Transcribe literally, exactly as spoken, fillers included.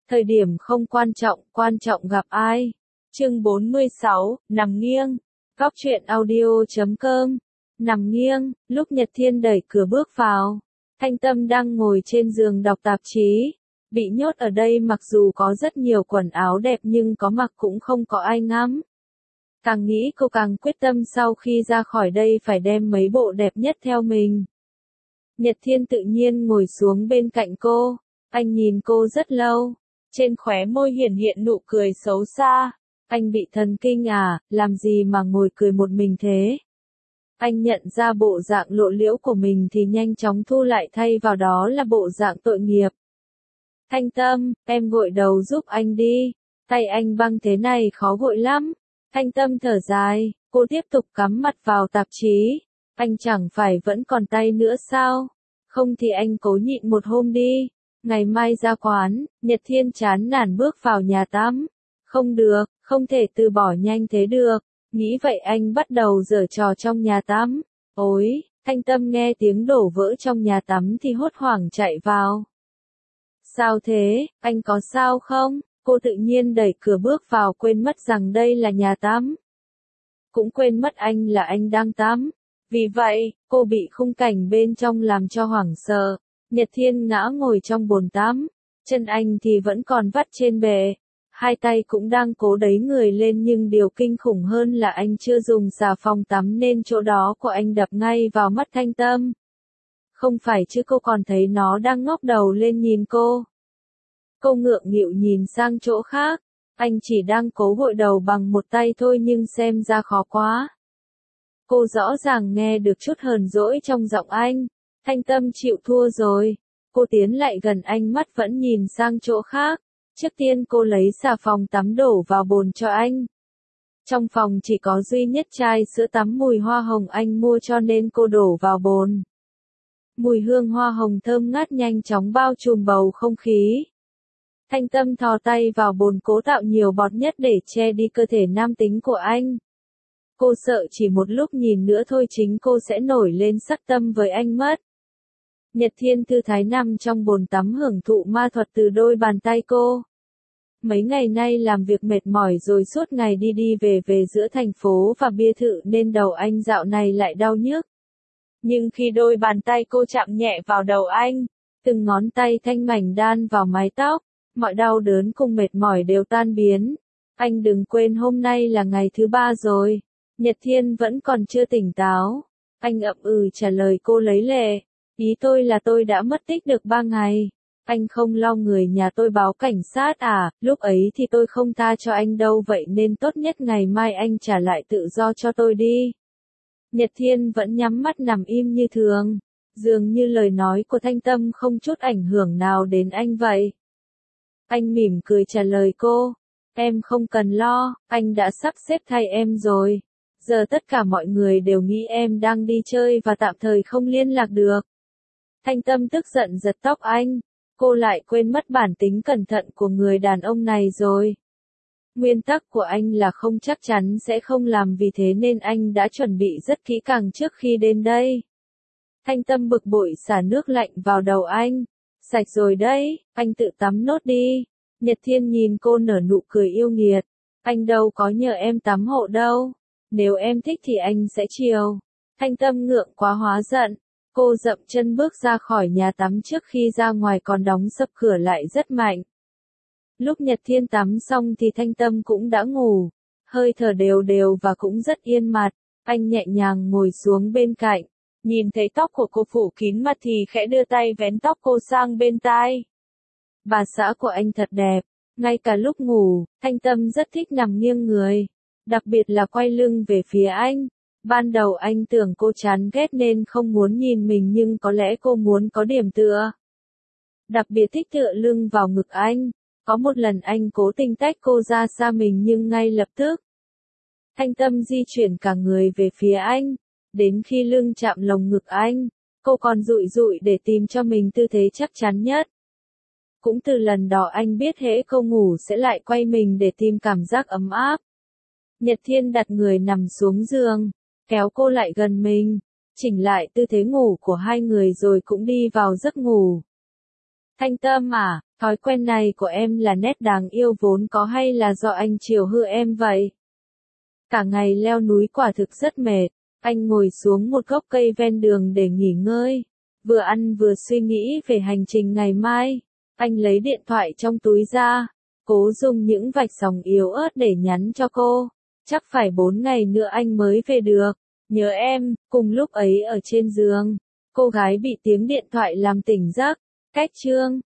Thời điểm không quan trọng, quan trọng gặp ai. Chương bốn mươi sáu, nằm nghiêng. Góc truyện audio chấm com. Nằm nghiêng, lúc Nhật Thiên đẩy cửa bước vào. Thanh Tâm đang ngồi trên giường đọc tạp chí. Bị nhốt ở đây mặc dù có rất nhiều quần áo đẹp nhưng có mặc cũng không có ai ngắm. Càng nghĩ cô càng quyết tâm sau khi ra khỏi đây phải đem mấy bộ đẹp nhất theo mình. Nhật Thiên tự nhiên ngồi xuống bên cạnh cô. Anh nhìn cô rất lâu. Trên khóe môi hiển hiện nụ cười xấu xa. Anh bị thần kinh à, làm gì mà ngồi cười một mình thế? Anh nhận ra bộ dạng lộ liễu của mình thì nhanh chóng thu lại thay vào đó là bộ dạng tội nghiệp. Thanh Tâm, em gội đầu giúp anh đi. Tay anh băng thế này khó gội lắm. Thanh Tâm thở dài, cô tiếp tục cắm mặt vào tạp chí. Anh chẳng phải vẫn còn tay nữa sao? Không thì anh cố nhịn một hôm đi. Ngày mai ra quán. Nhật Thiên chán nản bước vào nhà tắm. Không được, không thể từ bỏ nhanh thế được. Nghĩ vậy anh bắt đầu giở trò trong nhà tắm. Ôi, Thanh Tâm nghe tiếng đổ vỡ trong nhà tắm thì hốt hoảng chạy vào. Sao thế, anh có sao không? Cô tự nhiên đẩy cửa bước vào quên mất rằng đây là nhà tắm. Cũng quên mất anh là anh đang tắm. Vì vậy, cô bị khung cảnh bên trong làm cho hoảng sợ. Nhật Thiên ngã ngồi trong bồn tắm. Chân anh thì vẫn còn vắt trên bệ. Hai tay cũng đang cố đẩy người lên nhưng điều kinh khủng hơn là anh chưa dùng xà phòng tắm nên chỗ đó của anh đập ngay vào mắt Thanh Tâm. Không phải chứ cô còn thấy nó đang ngóc đầu lên nhìn cô. Cô ngượng nghịu nhìn sang chỗ khác. Anh chỉ đang cố gội đầu bằng một tay thôi nhưng xem ra khó quá. Cô rõ ràng nghe được chút hờn dỗi trong giọng anh. Thanh Tâm chịu thua rồi. Cô tiến lại gần anh mắt vẫn nhìn sang chỗ khác. Trước tiên cô lấy xà phòng tắm đổ vào bồn cho anh. Trong phòng chỉ có duy nhất chai sữa tắm mùi hoa hồng anh mua cho nên cô đổ vào bồn. Mùi hương hoa hồng thơm ngát nhanh chóng bao trùm bầu không khí. Thanh Tâm thò tay vào bồn cố tạo nhiều bọt nhất để che đi cơ thể nam tính của anh. Cô sợ chỉ một lúc nhìn nữa thôi chính cô sẽ nổi lên sắc tâm với anh mất. Nhật Thiên thư thái nằm trong bồn tắm hưởng thụ ma thuật từ đôi bàn tay cô. Mấy ngày nay làm việc mệt mỏi rồi suốt ngày đi đi về về giữa thành phố và biệt thự nên đầu anh dạo này lại đau nhức. Nhưng khi đôi bàn tay cô chạm nhẹ vào đầu anh, từng ngón tay thanh mảnh đan vào mái tóc, mọi đau đớn cùng mệt mỏi đều tan biến. Anh đừng quên hôm nay là ngày thứ ba rồi. Nhật Thiên vẫn còn chưa tỉnh táo. Anh ậm ừ trả lời cô lấy lệ. Ý tôi là tôi đã mất tích được ba ngày. Anh không lo người nhà tôi báo cảnh sát à, lúc ấy thì tôi không tha cho anh đâu vậy nên tốt nhất ngày mai anh trả lại tự do cho tôi đi. Nhật Thiên vẫn nhắm mắt nằm im như thường. Dường như lời nói của Thanh Tâm không chút ảnh hưởng nào đến anh vậy. Anh mỉm cười trả lời cô. Em không cần lo, anh đã sắp xếp thay em rồi. Giờ tất cả mọi người đều nghĩ em đang đi chơi và tạm thời không liên lạc được. Thanh Tâm tức giận giật tóc anh. Cô lại quên mất bản tính cẩn thận của người đàn ông này rồi. Nguyên tắc của anh là không chắc chắn sẽ không làm vì thế nên anh đã chuẩn bị rất kỹ càng trước khi đến đây. Thanh Tâm bực bội xả nước lạnh vào đầu anh. Sạch rồi đấy, anh tự tắm nốt đi. Nhật Thiên nhìn cô nở nụ cười yêu nghiệt. Anh đâu có nhờ em tắm hộ đâu. Nếu em thích thì anh sẽ chiều. Thanh Tâm ngượng quá hóa giận. Cô dậm chân bước ra khỏi nhà tắm trước khi ra ngoài còn đóng sập cửa lại rất mạnh. Lúc Nhật Thiên tắm xong thì Thanh Tâm cũng đã ngủ. Hơi thở đều đều và cũng rất yên mặt. Anh nhẹ nhàng ngồi xuống bên cạnh. Nhìn thấy tóc của cô phủ kín mặt thì khẽ đưa tay vén tóc cô sang bên tai. Bà xã của anh thật đẹp. Ngay cả lúc ngủ, Thanh Tâm rất thích nằm nghiêng người. Đặc biệt là quay lưng về phía anh. Ban đầu anh tưởng cô chán ghét nên không muốn nhìn mình nhưng có lẽ cô muốn có điểm tựa. Đặc biệt thích tựa lưng vào ngực anh. Có một lần anh cố tình tách cô ra xa mình nhưng ngay lập tức. Thanh Tâm di chuyển cả người về phía anh. Đến khi lưng chạm lồng ngực anh, cô còn dụi dụi để tìm cho mình tư thế chắc chắn nhất. Cũng từ lần đó anh biết hễ cô ngủ sẽ lại quay mình để tìm cảm giác ấm áp. Nhật Thiên đặt người nằm xuống giường, kéo cô lại gần mình, chỉnh lại tư thế ngủ của hai người rồi cũng đi vào giấc ngủ. Thanh Tâm à, thói quen này của em là nét đáng yêu vốn có hay là do anh chiều hư em vậy? Cả ngày leo núi quả thực rất mệt. Anh ngồi xuống một gốc cây ven đường để nghỉ ngơi. Vừa ăn vừa suy nghĩ về hành trình ngày mai. Anh lấy điện thoại trong túi ra, cố dùng những vạch dòng yếu ớt để nhắn cho cô. Chắc phải bốn ngày nữa anh mới về được. Nhớ em, cùng lúc ấy ở trên giường, cô gái bị tiếng điện thoại làm tỉnh giấc. Cách chương